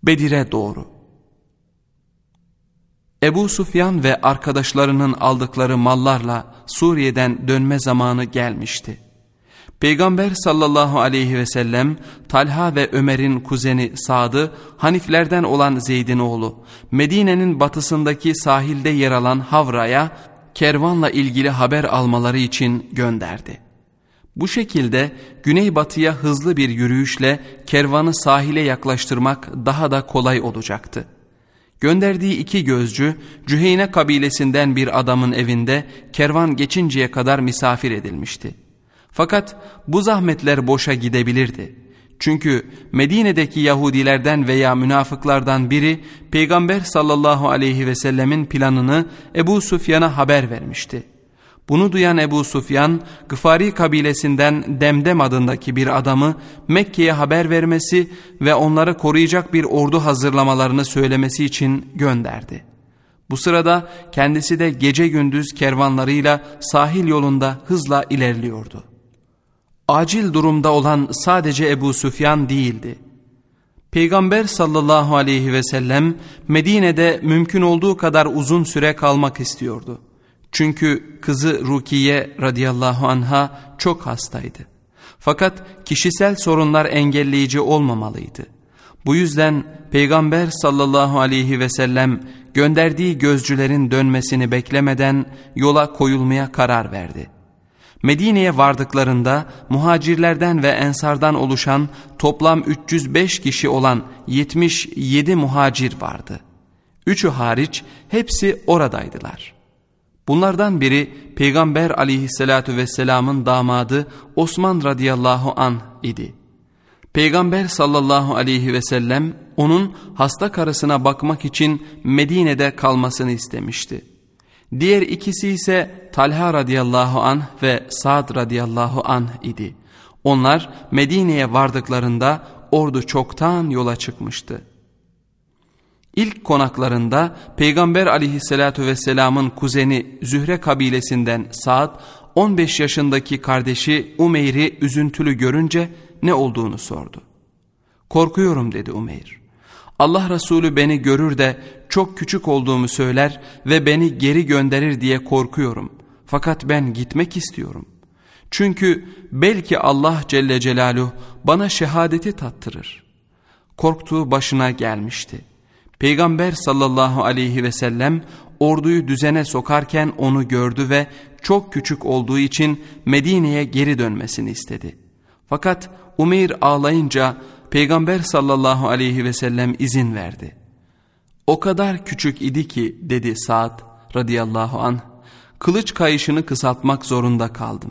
Bedir'e doğru. Ebu Süfyan ve arkadaşlarının aldıkları mallarla Suriye'den dönme zamanı gelmişti. Peygamber sallallahu aleyhi ve sellem Talha ve Ömer'in kuzeni Sad'ı, Haniflerden olan Zeyd'in oğlu, Medine'nin batısındaki sahilde yer alan Havra'ya kervanla ilgili haber almaları için gönderdi. Bu şekilde güneybatıya hızlı bir yürüyüşle kervanı sahile yaklaştırmak daha da kolay olacaktı. Gönderdiği 2 gözcü, Cüheyne kabilesinden bir adamın evinde kervan geçinceye kadar misafir edilmişti. Fakat bu zahmetler boşa gidebilirdi. Çünkü Medine'deki Yahudilerden veya münafıklardan biri Peygamber sallallahu aleyhi ve sellemin planını Ebu Süfyan'a haber vermişti. Bunu duyan Ebu Süfyan, Gıfari kabilesinden Demdem adındaki bir adamı Mekke'ye haber vermesi ve onları koruyacak bir ordu hazırlamalarını söylemesi için gönderdi. Bu sırada kendisi de gece gündüz kervanlarıyla sahil yolunda hızla ilerliyordu. Acil durumda olan sadece Ebu Süfyan değildi. Peygamber sallallahu aleyhi ve sellem Medine'de mümkün olduğu kadar uzun süre kalmak istiyordu. Çünkü kızı Rukiye radıyallahu anha çok hastaydı. Fakat kişisel sorunlar engelleyici olmamalıydı. Bu yüzden Peygamber sallallahu aleyhi ve sellem gönderdiği gözcülerin dönmesini beklemeden yola koyulmaya karar verdi. Medine'ye vardıklarında muhacirlerden ve ensardan oluşan toplam 305 kişi olan 77 muhacir vardı. 3'ü hariç hepsi oradaydılar. Bunlardan biri Peygamber aleyhissalatu vesselamın damadı Osman radıyallahu anh idi. Peygamber sallallahu aleyhi ve sellem onun hasta karısına bakmak için Medine'de kalmasını istemişti. Diğer ikisi ise Talha radıyallahu anh ve Sa'd radıyallahu anh idi. Onlar Medine'ye vardıklarında ordu çoktan yola çıkmıştı. İlk konaklarında Peygamber aleyhissalatu vesselamın kuzeni Zühre kabilesinden Sa'd, 15 yaşındaki kardeşi Umeyr'i üzüntülü görünce ne olduğunu sordu. "Korkuyorum," dedi Umeyr. "Allah Resulü beni görür de çok küçük olduğumu söyler ve beni geri gönderir diye korkuyorum. Fakat ben gitmek istiyorum. Çünkü belki Allah Celle Celaluhu bana şehadeti tattırır." Korktuğu başına gelmişti. Peygamber sallallahu aleyhi ve sellem orduyu düzene sokarken onu gördü ve çok küçük olduğu için Medine'ye geri dönmesini istedi. Fakat Umeyr ağlayınca Peygamber sallallahu aleyhi ve sellem izin verdi. "O kadar küçük idi ki," dedi Sa'd radıyallahu anh, "kılıç kayışını kısaltmak zorunda kaldım."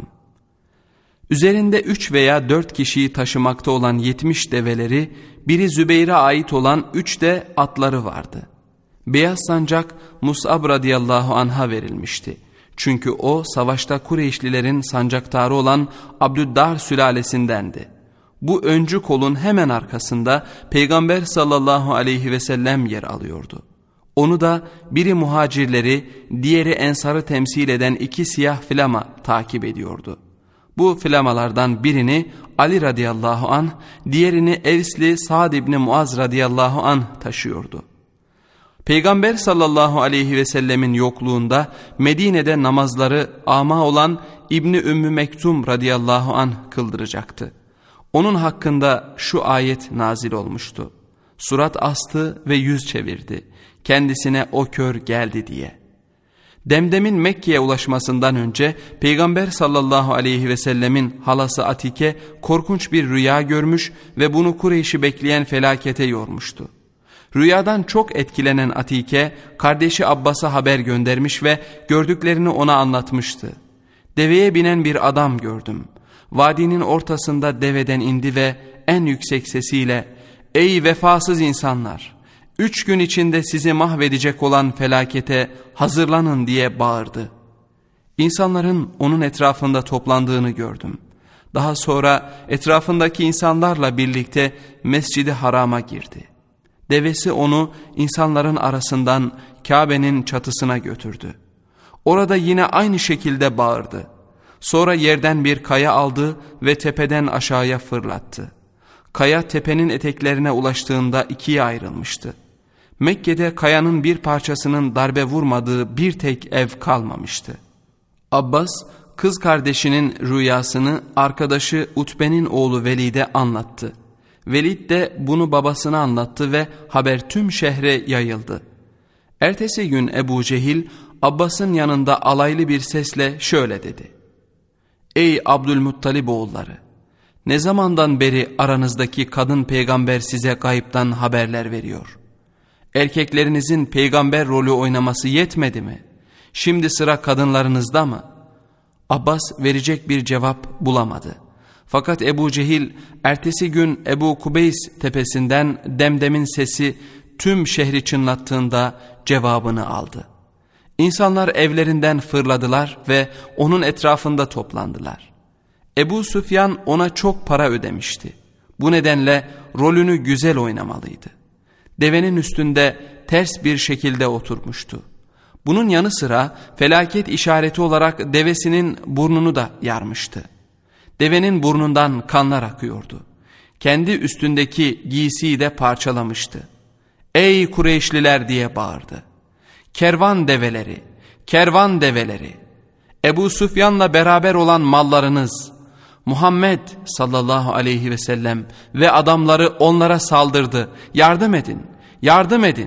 Üzerinde 3 veya 4 kişiyi taşımakta olan 70 develeri, biri Zübeyir'e ait olan 3 de atları vardı. Beyaz sancak Mus'ab radıyallahu anh'a verilmişti. Çünkü o savaşta Kureyşlilerin sancaktarı olan Abdüddar sülalesindendi. Bu öncü kolun hemen arkasında Peygamber sallallahu aleyhi ve sellem yer alıyordu. Onu da biri muhacirleri, diğeri ensarı temsil eden 2 siyah flama takip ediyordu. Bu flamalardan birini Ali radıyallahu anh, diğerini Evsli Sa'd ibn Muaz radıyallahu anh taşıyordu. Peygamber sallallahu aleyhi ve sellemin yokluğunda Medine'de namazları ama olan İbni Ümmü Mektum radıyallahu anh kıldıracaktı. Onun hakkında şu ayet nazil olmuştu: "Surat astı ve yüz çevirdi. Kendisine o kör geldi" diye. Demdem'in Mekke'ye ulaşmasından önce Peygamber sallallahu aleyhi ve sellemin halası Atike korkunç bir rüya görmüş ve bunu Kureyş'i bekleyen felakete yormuştu. Rüyadan çok etkilenen Atike kardeşi Abbas'a haber göndermiş ve gördüklerini ona anlatmıştı. "Deveye binen bir adam gördüm. Vadinin ortasında deveden indi ve en yüksek sesiyle 'Ey vefasız insanlar! 3 gün içinde sizi mahvedecek olan felakete hazırlanın,' diye bağırdı. İnsanların onun etrafında toplandığını gördüm. Daha sonra etrafındaki insanlarla birlikte Mescid-i Haram'a girdi. Devesi onu insanların arasından Kabe'nin çatısına götürdü. Orada yine aynı şekilde bağırdı. Sonra yerden bir kaya aldı ve tepeden aşağıya fırlattı. Kaya tepenin eteklerine ulaştığında ikiye ayrılmıştı. Mekke'de kayanın bir parçasının darbe vurmadığı bir tek ev kalmamıştı. Abbas, kız kardeşinin rüyasını arkadaşı Utbe'nin oğlu Velid'e anlattı. Velid de bunu babasına anlattı ve haber tüm şehre yayıldı. Ertesi gün Ebu Cehil, Abbas'ın yanında alaylı bir sesle şöyle dedi: "Ey Abdülmuttalib oğulları! Ne zamandan beri aranızdaki kadın peygamber size gayipten haberler veriyor? Erkeklerinizin peygamber rolü oynaması yetmedi mi? Şimdi sıra kadınlarınızda mı?" Abbas verecek bir cevap bulamadı. Fakat Ebu Cehil ertesi gün Ebu Kubeys tepesinden Demdem'in sesi tüm şehri çınlattığında cevabını aldı. İnsanlar evlerinden fırladılar ve onun etrafında toplandılar. Ebu Süfyan ona çok para ödemişti. Bu nedenle rolünü güzel oynamalıydı. Devenin üstünde ters bir şekilde oturmuştu. Bunun yanı sıra felaket işareti olarak devesinin burnunu da yarmıştı. Devenin burnundan kanlar akıyordu. Kendi üstündeki giysiyi de parçalamıştı. "Ey Kureyşliler!" diye bağırdı. "Kervan develeri, kervan develeri! Ebu Süfyan'la beraber olan mallarınız, Muhammed sallallahu aleyhi ve sellem ve adamları onlara saldırdı. Yardım edin, yardım edin!"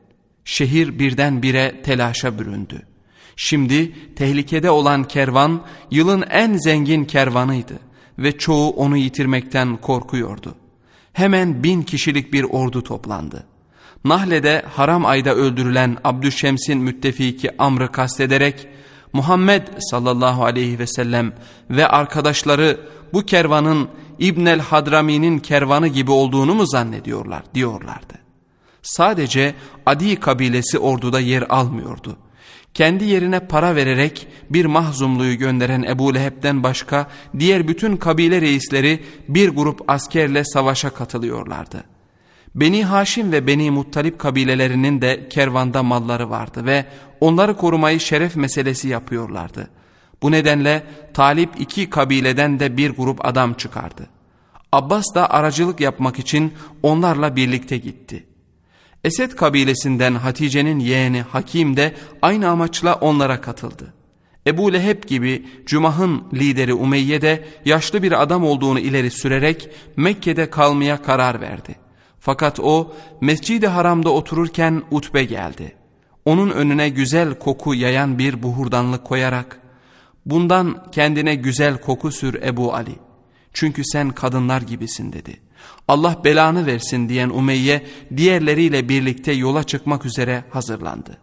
Şehir birdenbire telaşa büründü. Şimdi tehlikede olan kervan yılın en zengin kervanıydı ve çoğu onu yitirmekten korkuyordu. Hemen 1000 kişilik bir ordu toplandı. Nahle'de haram ayda öldürülen Abdüşşems'in müttefiki Amr'ı kastederek Muhammed sallallahu aleyhi ve sellem ve arkadaşları bu kervanın İbnel Hadrami'nin kervanı gibi olduğunu mu zannediyorlar diyorlardı. Sadece Adi kabilesi orduda yer almıyordu. Kendi yerine para vererek bir Mahzumlu'yu gönderen Ebu Leheb'den başka diğer bütün kabile reisleri bir grup askerle savaşa katılıyorlardı. Beni Haşim ve Beni Muttalip kabilelerinin de kervanda malları vardı ve onları korumayı şeref meselesi yapıyorlardı. Bu nedenle Talip iki kabileden de bir grup adam çıkardı. Abbas da aracılık yapmak için onlarla birlikte gitti. Esed kabilesinden Hatice'nin yeğeni Hakim de aynı amaçla onlara katıldı. Ebu Leheb gibi Cumah'ın lideri Umeyye de yaşlı bir adam olduğunu ileri sürerek Mekke'de kalmaya karar verdi. Fakat o Mescid-i Haram'da otururken Utbe geldi. Onun önüne güzel koku yayan bir buhurdanlık koyarak "Bundan kendine güzel koku sür Ebu Ali. Çünkü sen kadınlar gibisin" dedi. Allah belanı versin diyen Umeyye diğerleriyle birlikte yola çıkmak üzere hazırlandı.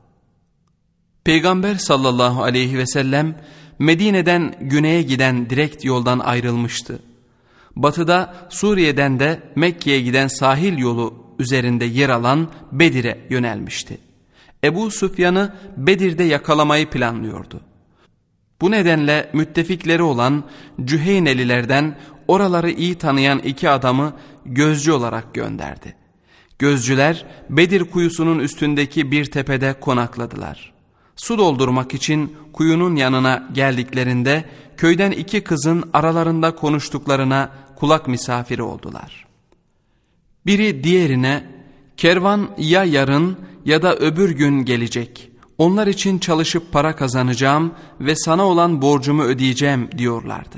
Peygamber sallallahu aleyhi ve sellem Medine'den güneye giden direkt yoldan ayrılmıştı. Batıda Suriye'den de Mekke'ye giden sahil yolu üzerinde yer alan Bedir'e yönelmişti. Ebu Süfyan'ı Bedir'de yakalamayı planlıyordu. Bu nedenle müttefikleri olan Cüheynelilerden oraları iyi tanıyan iki adamı gözcü olarak gönderdi. Gözcüler Bedir kuyusunun üstündeki bir tepede konakladılar. Su doldurmak için kuyunun yanına geldiklerinde köyden iki kızın aralarında konuştuklarına kulak misafiri oldular. Biri diğerine "Kervan ya yarın ya da öbür gün gelecek. Onlar için çalışıp para kazanacağım ve sana olan borcumu ödeyeceğim" diyorlardı.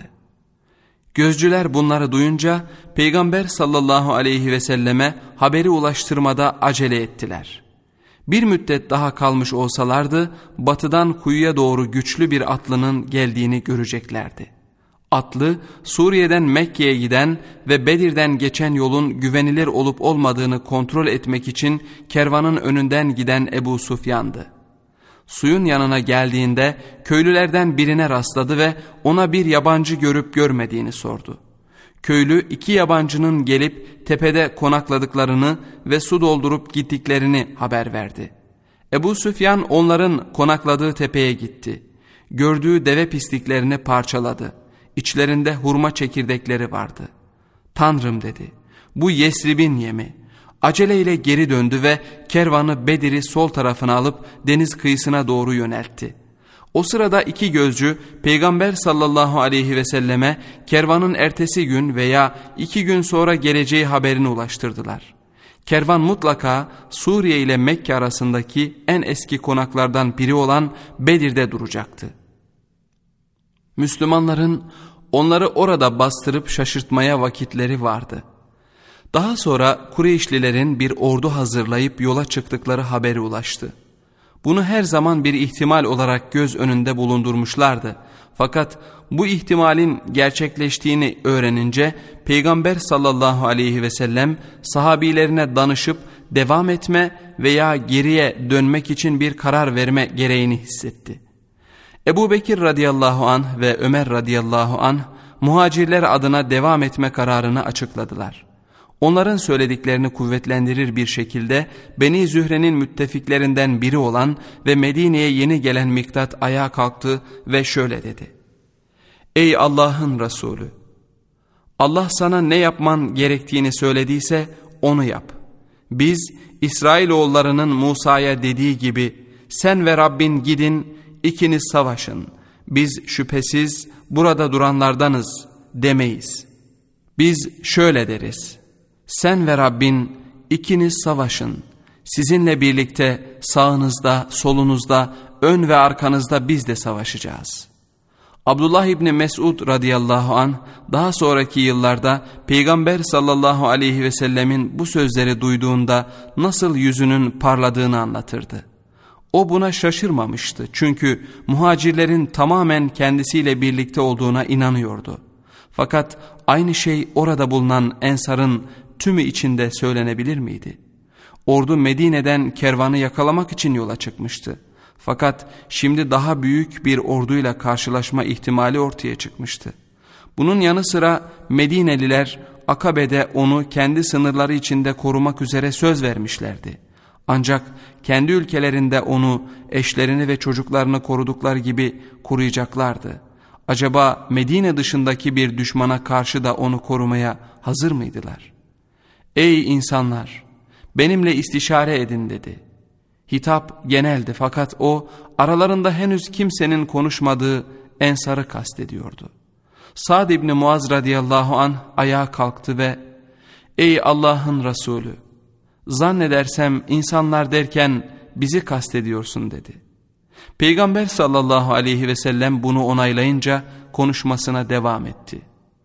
Gözcüler bunları duyunca Peygamber sallallahu aleyhi ve selleme haberi ulaştırmada acele ettiler. Bir müddet daha kalmış olsalardı batıdan kuyuya doğru güçlü bir atlının geldiğini göreceklerdi. Atlı Suriye'den Mekke'ye giden ve Bedir'den geçen yolun güvenilir olup olmadığını kontrol etmek için kervanın önünden giden Ebu Süfyan'dı. Suyun yanına geldiğinde köylülerden birine rastladı ve ona bir yabancı görüp görmediğini sordu. Köylü iki yabancının gelip tepede konakladıklarını ve su doldurup gittiklerini haber verdi. Ebu Süfyan onların konakladığı tepeye gitti. Gördüğü deve pisliklerini parçaladı. İçlerinde hurma çekirdekleri vardı. "Tanrım" dedi, "bu Yesrib'in yemi." Aceleyle geri döndü ve kervanı Bedir'i sol tarafına alıp deniz kıyısına doğru yöneltti. O sırada iki gözcü Peygamber sallallahu aleyhi ve selleme kervanın ertesi gün veya 2 gün sonra geleceği haberini ulaştırdılar. Kervan mutlaka Suriye ile Mekke arasındaki en eski konaklardan biri olan Bedir'de duracaktı. Müslümanların onları orada bastırıp şaşırtmaya vakitleri vardı. Daha sonra Kureyşlilerin bir ordu hazırlayıp yola çıktıkları haberi ulaştı. Bunu her zaman bir ihtimal olarak göz önünde bulundurmuşlardı. Fakat bu ihtimalin gerçekleştiğini öğrenince Peygamber sallallahu aleyhi ve sellem sahabilerine danışıp devam etme veya geriye dönmek için bir karar verme gereğini hissetti. Ebu Bekir radıyallahu anh ve Ömer radıyallahu anh muhacirler adına devam etme kararını açıkladılar. Onların söylediklerini kuvvetlendirir bir şekilde Beni Zühre'nin müttefiklerinden biri olan ve Medine'ye yeni gelen Miktat ayağa kalktı ve şöyle dedi: Ey Allah'ın Resulü! Allah sana ne yapman gerektiğini söylediyse onu yap. Biz İsrailoğullarının Musa'ya dediği gibi sen ve Rabbin gidin, ikiniz savaşın. Biz şüphesiz burada duranlardanız demeyiz. Biz şöyle deriz: sen ve Rabbin ikiniz savaşın. Sizinle birlikte sağınızda, solunuzda, ön ve arkanızda biz de savaşacağız. Abdullah İbni Mesud radıyallahu anh daha sonraki yıllarda Peygamber sallallahu aleyhi ve sellemin bu sözleri duyduğunda nasıl yüzünün parladığını anlatırdı. O buna şaşırmamıştı çünkü muhacirlerin tamamen kendisiyle birlikte olduğuna inanıyordu. Fakat aynı şey orada bulunan Ensar'ın tümü içinde söylenebilir miydi? Ordu Medine'den kervanı yakalamak için yola çıkmıştı. Fakat şimdi daha büyük bir orduyla karşılaşma ihtimali ortaya çıkmıştı. Bunun yanı sıra Medineliler Akabe'de onu kendi sınırları içinde korumak üzere söz vermişlerdi. Ancak kendi ülkelerinde onu, eşlerini ve çocuklarını korudukları gibi koruyacaklardı. Acaba Medine dışındaki bir düşmana karşı da onu korumaya hazır mıydılar? Ey insanlar! Benimle istişare edin dedi. Hitap geneldi fakat o aralarında henüz kimsenin konuşmadığı Ensar'ı kastediyordu. Sa'd İbni Muaz radıyallahu anh ayağa kalktı ve ey Allah'ın Resulü! Zannedersem insanlar derken bizi kastediyorsun dedi. Peygamber sallallahu aleyhi ve sellem bunu onaylayınca konuşmasına devam etti.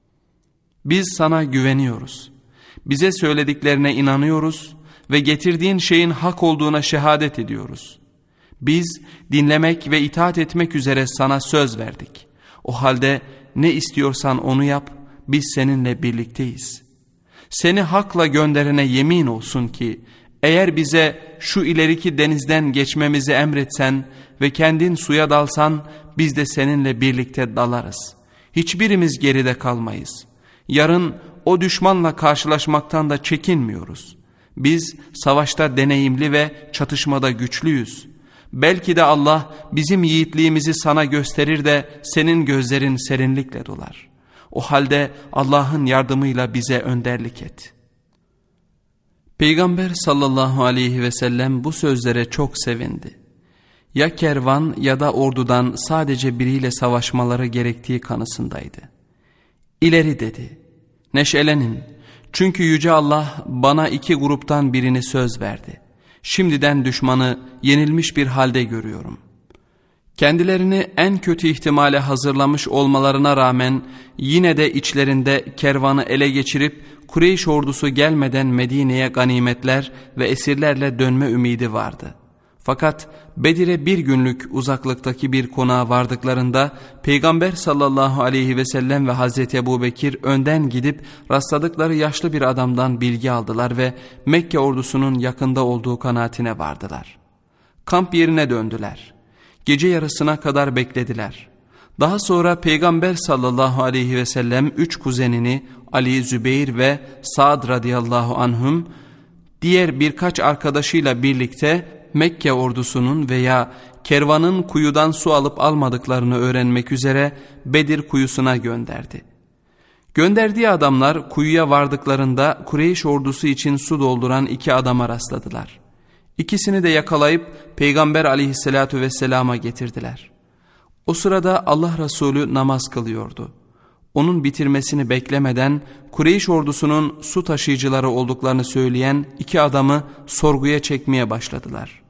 Biz sana güveniyoruz. Bize söylediklerine inanıyoruz ve getirdiğin şeyin hak olduğuna şehadet ediyoruz. Biz dinlemek ve itaat etmek üzere sana söz verdik. O halde ne istiyorsan onu yap, biz seninle birlikteyiz. Seni hakla gönderene yemin olsun ki eğer bize şu ileriki denizden geçmemizi emretsen ve kendin suya dalsan biz de seninle birlikte dalarız. Hiçbirimiz geride kalmayız. Yarın o düşmanla karşılaşmaktan da çekinmiyoruz. Biz savaşta deneyimli ve çatışmada güçlüyüz. Belki de Allah bizim yiğitliğimizi sana gösterir de senin gözlerin serinlikle dolar. O halde Allah'ın yardımıyla bize önderlik et. Peygamber sallallahu aleyhi ve sellem bu sözlere çok sevindi. Ya kervan ya da ordudan sadece biriyle savaşmaları gerektiği kanısındaydı. İleri dedi. Neşelenin. Çünkü Yüce Allah bana 2 gruptan birini söz verdi. Şimdiden düşmanı yenilmiş bir halde görüyorum. Kendilerini en kötü ihtimale hazırlamış olmalarına rağmen yine de içlerinde kervanı ele geçirip Kureyş ordusu gelmeden Medine'ye ganimetler ve esirlerle dönme ümidi vardı. Fakat Bedir'e 1 günlük uzaklıktaki bir konağa vardıklarında Peygamber sallallahu aleyhi ve sellem ve Hazreti Ebu Bekir önden gidip rastladıkları yaşlı bir adamdan bilgi aldılar ve Mekke ordusunun yakında olduğu kanaatine vardılar. Kamp yerine döndüler. Gece yarısına kadar beklediler. Daha sonra Peygamber sallallahu aleyhi ve sellem 3 kuzenini Ali, Zübeyir ve Sa'd radıyallahu anhum diğer birkaç arkadaşıyla birlikte Mekke ordusunun veya kervanın kuyudan su alıp almadıklarını öğrenmek üzere Bedir kuyusuna gönderdi. Gönderdiği adamlar kuyuya vardıklarında Kureyş ordusu için su dolduran 2 adama rastladılar. İkisini de yakalayıp Peygamber aleyhissalatu vesselama getirdiler. O sırada Allah Resulü namaz kılıyordu. Onun bitirmesini beklemeden Kureyş ordusunun su taşıyıcıları olduklarını söyleyen iki adamı sorguya çekmeye başladılar.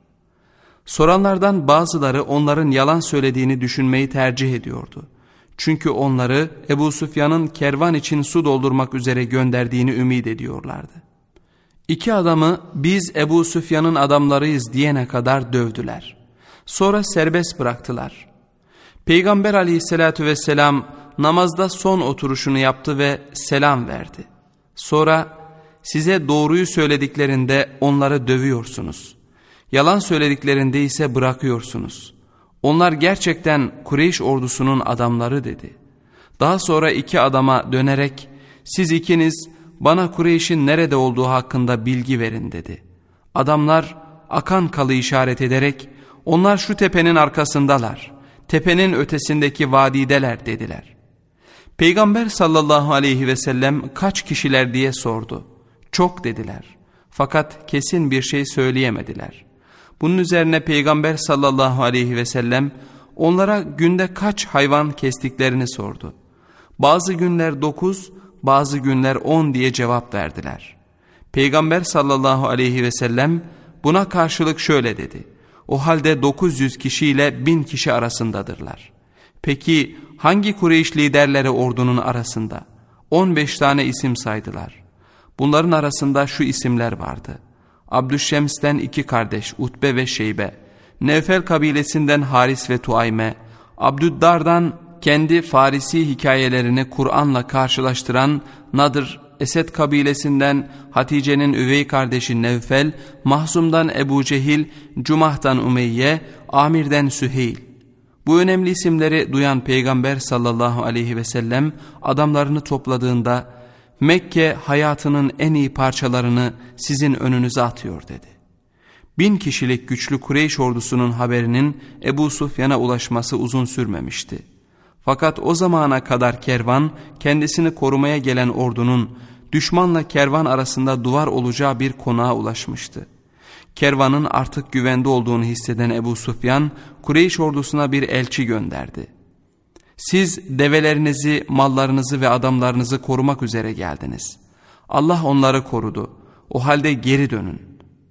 Soranlardan bazıları onların yalan söylediğini düşünmeyi tercih ediyordu. Çünkü onları Ebu Süfyan'ın kervan için su doldurmak üzere gönderdiğini ümit ediyorlardı. İki adamı biz Ebu Süfyan'ın adamlarıyız diyene kadar dövdüler. Sonra serbest bıraktılar. Peygamber aleyhissalatü vesselam namazda son oturuşunu yaptı ve selam verdi. Sonra size doğruyu söylediklerinde onları dövüyorsunuz. Yalan söylediklerinde ise bırakıyorsunuz. Onlar gerçekten Kureyş ordusunun adamları dedi. Daha sonra iki adama dönerek siz ikiniz bana Kureyş'in nerede olduğu hakkında bilgi verin dedi. Adamlar akan kalı işaret ederek onlar şu tepenin arkasındalar, tepenin ötesindeki vadideler dediler. Peygamber sallallahu aleyhi ve sellem kaç kişiler diye sordu. Çok dediler. Fakat kesin bir şey söyleyemediler. Bunun üzerine Peygamber sallallahu aleyhi ve sellem onlara günde kaç hayvan kestiklerini sordu. Bazı günler 9, bazı günler 10 diye cevap verdiler. Peygamber sallallahu aleyhi ve sellem buna karşılık şöyle dedi. O halde 900 kişiyle 1000 kişi arasındadırlar. Peki hangi Kureyş liderleri ordunun arasında? 15 tane isim saydılar. Bunların arasında şu isimler vardı. Abdüşşems'ten 2 kardeş Utbe ve Şeybe, Nevfel kabilesinden Haris ve Tuayme, Abdüddar'dan kendi Farisi hikayelerini Kur'an'la karşılaştıran Nadır, Esed kabilesinden Hatice'nin üvey kardeşi Nevfel, Mahzum'dan Ebu Cehil, Cumah'tan Umeyye, Amir'den Süheyl. Bu önemli isimleri duyan Peygamber sallallahu aleyhi ve sellem adamlarını topladığında Mekke hayatının en iyi parçalarını sizin önünüze atıyor dedi. 1000 kişilik güçlü Kureyş ordusunun haberinin Ebu Süfyan'a ulaşması uzun sürmemişti. Fakat o zamana kadar kervan kendisini korumaya gelen ordunun düşmanla kervan arasında duvar olacağı bir konağa ulaşmıştı. Kervanın artık güvende olduğunu hisseden Ebu Süfyan Kureyş ordusuna bir elçi gönderdi. Siz develerinizi, mallarınızı ve adamlarınızı korumak üzere geldiniz. Allah onları korudu. O halde geri dönün.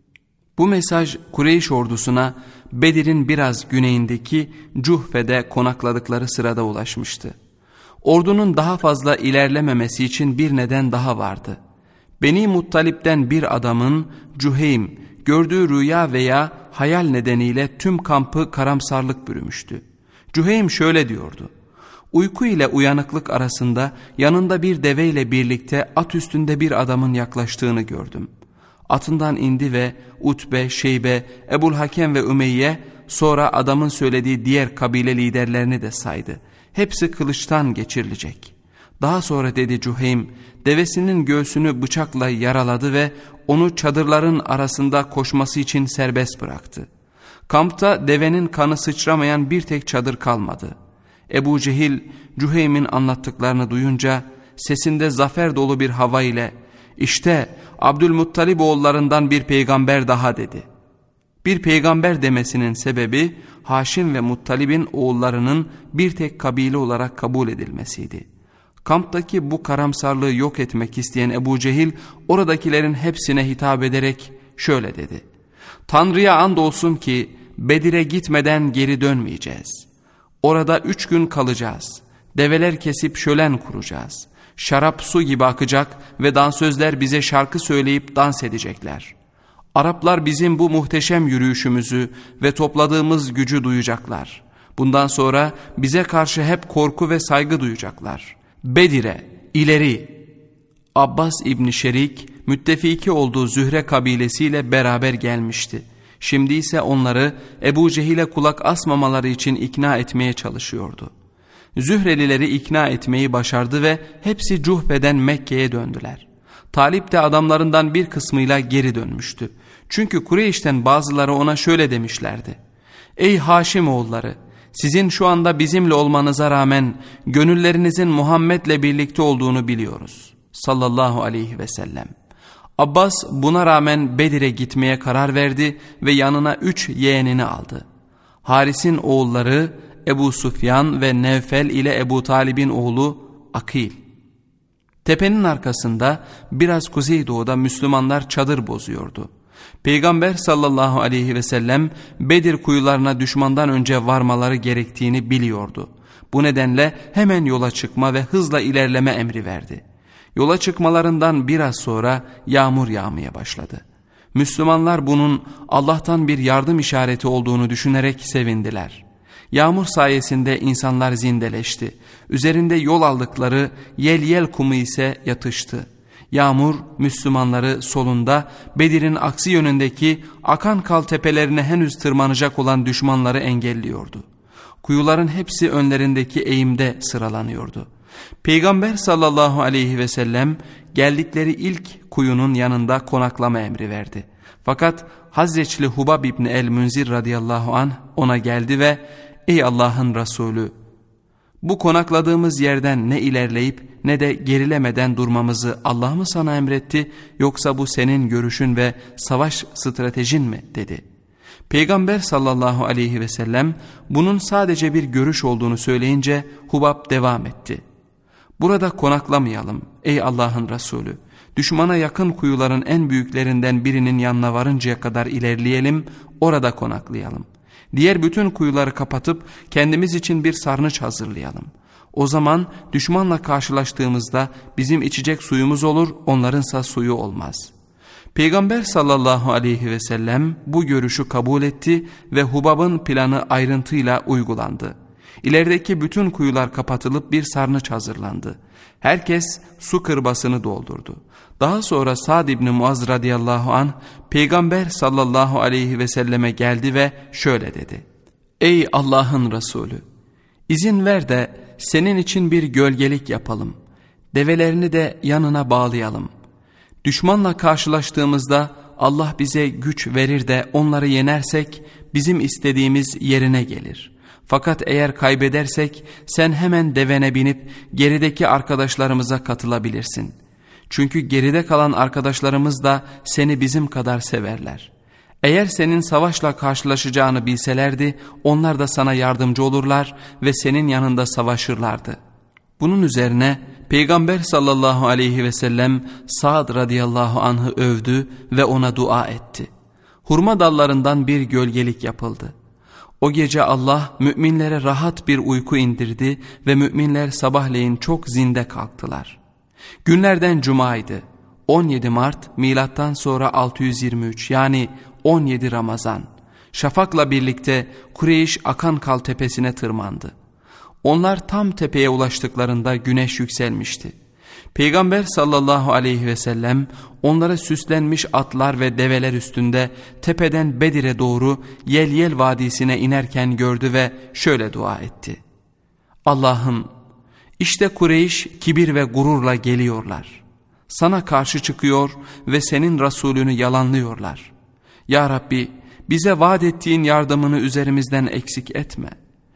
Bu mesaj Kureyş ordusuna Bedir'in biraz güneyindeki Cuhfe'de konakladıkları sırada ulaşmıştı. Ordunun daha fazla ilerlememesi için bir neden daha vardı. Beni Muttalip'ten bir adamın Cüheym gördüğü rüya veya hayal nedeniyle tüm kampı karamsarlık bürümüştü. Cüheym şöyle diyordu. Uyku ile uyanıklık arasında yanında bir deveyle birlikte at üstünde bir adamın yaklaştığını gördüm. Atından indi ve Utbe, Şeybe, Ebu'l-Hakem ve Ümeyye sonra adamın söylediği diğer kabile liderlerini de saydı. Hepsi kılıçtan geçirilecek. Daha sonra dedi Cüheym, devesinin göğsünü bıçakla yaraladı ve onu çadırların arasında koşması için serbest bıraktı. Kampta devenin kanı sıçramayan bir tek çadır kalmadı. Ebu Cehil, Cüheym'in anlattıklarını duyunca sesinde zafer dolu bir hava ile İşte Abdülmuttalib oğullarından bir peygamber daha dedi. Bir peygamber demesinin sebebi Haşim ve Muttalib'in oğullarının bir tek kabile olarak kabul edilmesiydi. Kamptaki bu karamsarlığı yok etmek isteyen Ebu Cehil oradakilerin hepsine hitap ederek şöyle dedi. Tanrı'ya andolsun ki Bedir'e gitmeden geri dönmeyeceğiz. Orada 3 gün kalacağız. Develer kesip şölen kuracağız. Şarap su gibi akacak ve dansözler bize şarkı söyleyip dans edecekler. Araplar bizim bu muhteşem yürüyüşümüzü ve topladığımız gücü duyacaklar. Bundan sonra bize karşı hep korku ve saygı duyacaklar. Bedir'e, ileri! Abbas İbni Şerik, müttefiki olduğu Zühre kabilesiyle beraber gelmişti. Şimdi ise onları Ebu Cehil'e kulak asmamaları için ikna etmeye çalışıyordu. Zührelileri ikna etmeyi başardı ve hepsi Cuhfe'den Mekke'ye döndüler. Talip de adamlarından bir kısmıyla geri dönmüştü. Çünkü Kureyş'ten bazıları ona şöyle demişlerdi. Ey Haşim oğulları! Sizin şu anda bizimle olmanıza rağmen gönüllerinizin Muhammed'le birlikte olduğunu biliyoruz. Sallallahu aleyhi ve sellem. Abbas buna rağmen Bedir'e gitmeye karar verdi ve yanına 3 yeğenini aldı. Haris'in oğulları Ebu Sufyan ve Nevfel ile Ebu Talib'in oğlu Akil. Tepenin arkasında biraz kuzeydoğuda Müslümanlar çadır bozuyordu. Peygamber sallallahu aleyhi ve sellem Bedir kuyularına düşmandan önce varmaları gerektiğini biliyordu. Bu nedenle hemen yola çıkma ve hızla ilerleme emri verdi. Yola çıkmalarından biraz sonra yağmur yağmaya başladı. Müslümanlar bunun Allah'tan bir yardım işareti olduğunu düşünerek sevindiler. Yağmur sayesinde insanlar zindeleşti. Üzerinde yol aldıkları yel kumu ise yatıştı. Yağmur Müslümanları solunda Bedir'in aksi yönündeki akan kal tepelerine henüz tırmanacak olan düşmanları engelliyordu. Kuyuların hepsi önlerindeki eğimde sıralanıyordu. Peygamber sallallahu aleyhi ve sellem geldikleri ilk kuyunun yanında konaklama emri verdi. Fakat Hazreçli Hubab İbni el-Münzir radıyallahu anh ona geldi ve "Ey Allah'ın Resulü, bu konakladığımız yerden ne ilerleyip ne de gerilemeden durmamızı Allah mı sana emretti, yoksa bu senin görüşün ve savaş stratejin mi?" dedi. Peygamber sallallahu aleyhi ve sellem bunun sadece bir görüş olduğunu söyleyince Hubab devam etti. "Burada konaklamayalım ey Allah'ın Resulü. Düşmana yakın kuyuların en büyüklerinden birinin yanına varıncaya kadar ilerleyelim, orada konaklayalım. Diğer bütün kuyuları kapatıp kendimiz için bir sarnıç hazırlayalım. O zaman düşmanla karşılaştığımızda bizim içecek suyumuz olur, onlarınsa suyu olmaz." Peygamber sallallahu aleyhi ve sellem bu görüşü kabul etti ve Hubab'ın planı ayrıntıyla uygulandı. İlerideki bütün kuyular kapatılıp bir sarnıç hazırlandı. Herkes su kırbasını doldurdu. Daha sonra Sa'd İbni Muaz radıyallahu anh Peygamber sallallahu aleyhi ve selleme geldi ve şöyle dedi: "Ey Allah'ın Resulü, izin ver de senin için bir gölgelik yapalım. Develerini de yanına bağlayalım. Düşmanla karşılaştığımızda Allah bize güç verir de onları yenersek bizim istediğimiz yerine gelir. Fakat eğer kaybedersek sen hemen devene binip gerideki arkadaşlarımıza katılabilirsin. Çünkü geride kalan arkadaşlarımız da seni bizim kadar severler. Eğer senin savaşla karşılaşacağını bilselerdi onlar da sana yardımcı olurlar ve senin yanında savaşırlardı." Bunun üzerine Peygamber sallallahu aleyhi ve sellem Sa'd radıyallahu anh'ı övdü ve ona dua etti. Hurma dallarından bir gölgelik yapıldı. O gece Allah müminlere rahat bir uyku indirdi ve müminler sabahleyin çok zinde kalktılar. Günlerden cumaydı. 17 Mart milattan sonra 623 yani 17 Ramazan. Şafakla birlikte Kureyş Akan Kal tepesine tırmandı. Onlar tam tepeye ulaştıklarında güneş yükselmişti. Peygamber sallallahu aleyhi ve sellem onlara süslenmiş atlar ve develer üstünde tepeden Bedir'e doğru Yel Vadisi'ne inerken gördü ve şöyle dua etti: "Allah'ım, işte Kureyş kibir ve gururla geliyorlar. Sana karşı çıkıyor ve senin Resulünü yalanlıyorlar. Ya Rabbi, bize vaat ettiğin yardımını üzerimizden eksik etme.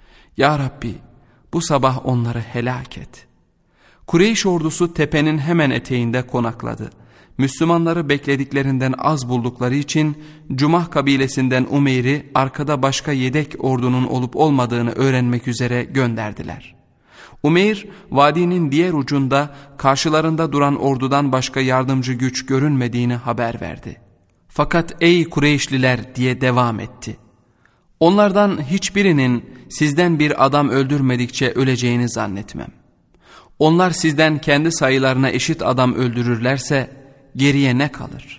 Ya Rabbi, bu sabah onları helak et." Kureyş ordusu tepenin hemen eteğinde konakladı. Müslümanları beklediklerinden az buldukları için Cumah kabilesinden Umeyr'i arkada başka yedek ordunun olup olmadığını öğrenmek üzere gönderdiler. Umeyr vadinin diğer ucunda karşılarında duran ordudan başka yardımcı güç görünmediğini haber verdi. Fakat "Ey Kureyşliler" diye devam etti: "Onlardan hiçbirinin sizden bir adam öldürmedikçe öleceğini zannetmem. Onlar sizden kendi sayılarına eşit adam öldürürlerse geriye ne kalır?"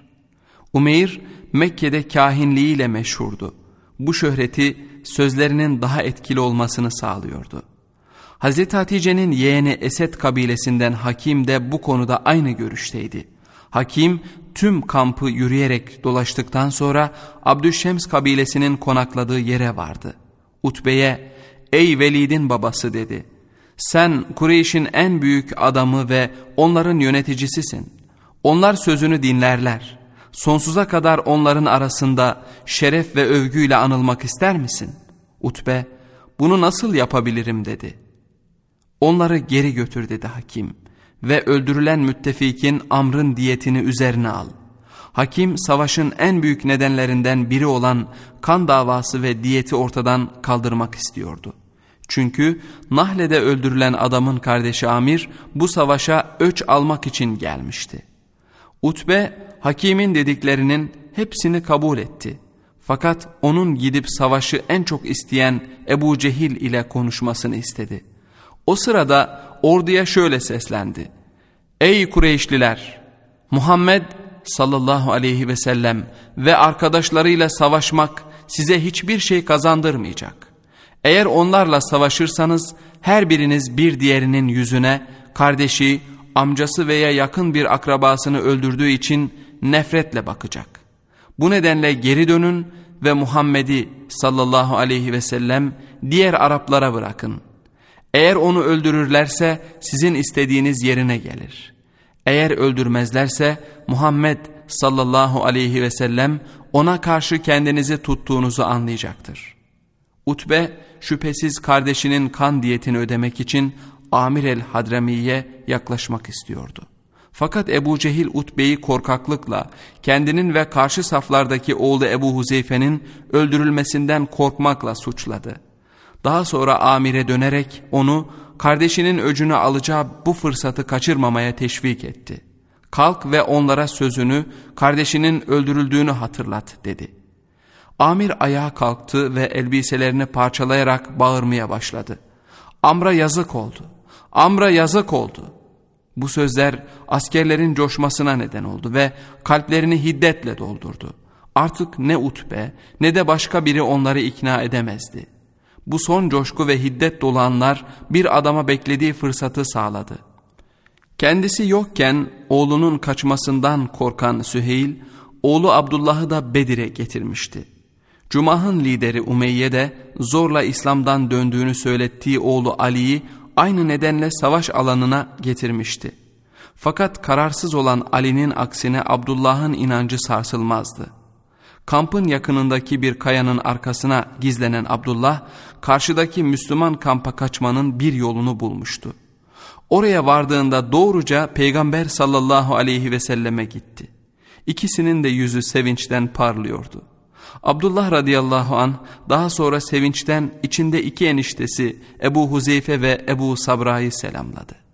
Umeyr Mekke'de kahinliğiyle meşhurdu. Bu şöhreti sözlerinin daha etkili olmasını sağlıyordu. Hazreti Hatice'nin yeğeni Esed kabilesinden Hakim de bu konuda aynı görüşteydi. Hakim tüm kampı yürüyerek dolaştıktan sonra Abdüşşems kabilesinin konakladığı yere vardı. Utbe'ye "Ey Velid'in babası" dedi. "Sen Kureyş'in en büyük adamı ve onların yöneticisisin. Onlar sözünü dinlerler. Sonsuza kadar onların arasında şeref ve övgüyle anılmak ister misin?" Utbe "Bunu nasıl yapabilirim?" dedi. "Onları geri götür" dedi Hakim, "ve öldürülen müttefikin Amr'ın diyetini üzerine al." Hakim savaşın en büyük nedenlerinden biri olan kan davası ve diyeti ortadan kaldırmak istiyordu. Çünkü Nahle'de öldürülen adamın kardeşi Amir bu savaşa öç almak için gelmişti. Utbe, Hakim'in dediklerinin hepsini kabul etti. Fakat onun gidip savaşı en çok isteyen Ebu Cehil ile konuşmasını istedi. O sırada orduya şöyle seslendi: "Ey Kureyşliler! Muhammed sallallahu aleyhi ve sellem ve arkadaşlarıyla savaşmak size hiçbir şey kazandırmayacak. Eğer onlarla savaşırsanız her biriniz bir diğerinin yüzüne kardeşi, amcası veya yakın bir akrabasını öldürdüğü için nefretle bakacak. Bu nedenle geri dönün ve Muhammed'i sallallahu aleyhi ve sellem diğer Araplara bırakın. Eğer onu öldürürlerse sizin istediğiniz yerine gelir. Eğer öldürmezlerse Muhammed sallallahu aleyhi ve sellem ona karşı kendinizi tuttuğunuzu anlayacaktır." Utbe şüphesiz kardeşinin kan diyetini ödemek için Amir el-Hadrami'ye yaklaşmak istiyordu. Fakat Ebu Cehil Utbe'yi korkaklıkla, kendinin ve karşı saflardaki oğlu Ebu Huzeyfe'nin öldürülmesinden korkmakla suçladı. Daha sonra Amir'e dönerek onu kardeşinin öcünü alacağı bu fırsatı kaçırmamaya teşvik etti. "Kalk ve onlara sözünü, kardeşinin öldürüldüğünü hatırlat," dedi. Amir ayağa kalktı ve elbiselerini parçalayarak bağırmaya başladı: "Amr'a yazık oldu! Amr'a yazık oldu!" Bu sözler askerlerin coşmasına neden oldu ve kalplerini hiddetle doldurdu. Artık ne Utbe ne de başka biri onları ikna edemezdi. Bu son coşku ve hiddet dolu anlar bir adama beklediği fırsatı sağladı. Kendisi yokken oğlunun kaçmasından korkan Süheyl, oğlu Abdullah'ı da Bedir'e getirmişti. Cumah'ın lideri Umeyye de zorla İslam'dan döndüğünü söylettiği oğlu Ali'yi aynı nedenle savaş alanına getirmişti. Fakat kararsız olan Ali'nin aksine Abdullah'ın inancı sarsılmazdı. Kampın yakınındaki bir kayanın arkasına gizlenen Abdullah, karşıdaki Müslüman kampa kaçmanın bir yolunu bulmuştu. Oraya vardığında doğruca Peygamber sallallahu aleyhi ve selleme gitti. İkisinin de yüzü sevinçten parlıyordu. Abdullah radıyallahu anh daha sonra sevinçten içinde iki eniştesi Ebu Huzeyfe ve Ebu Sabra'yı selamladı.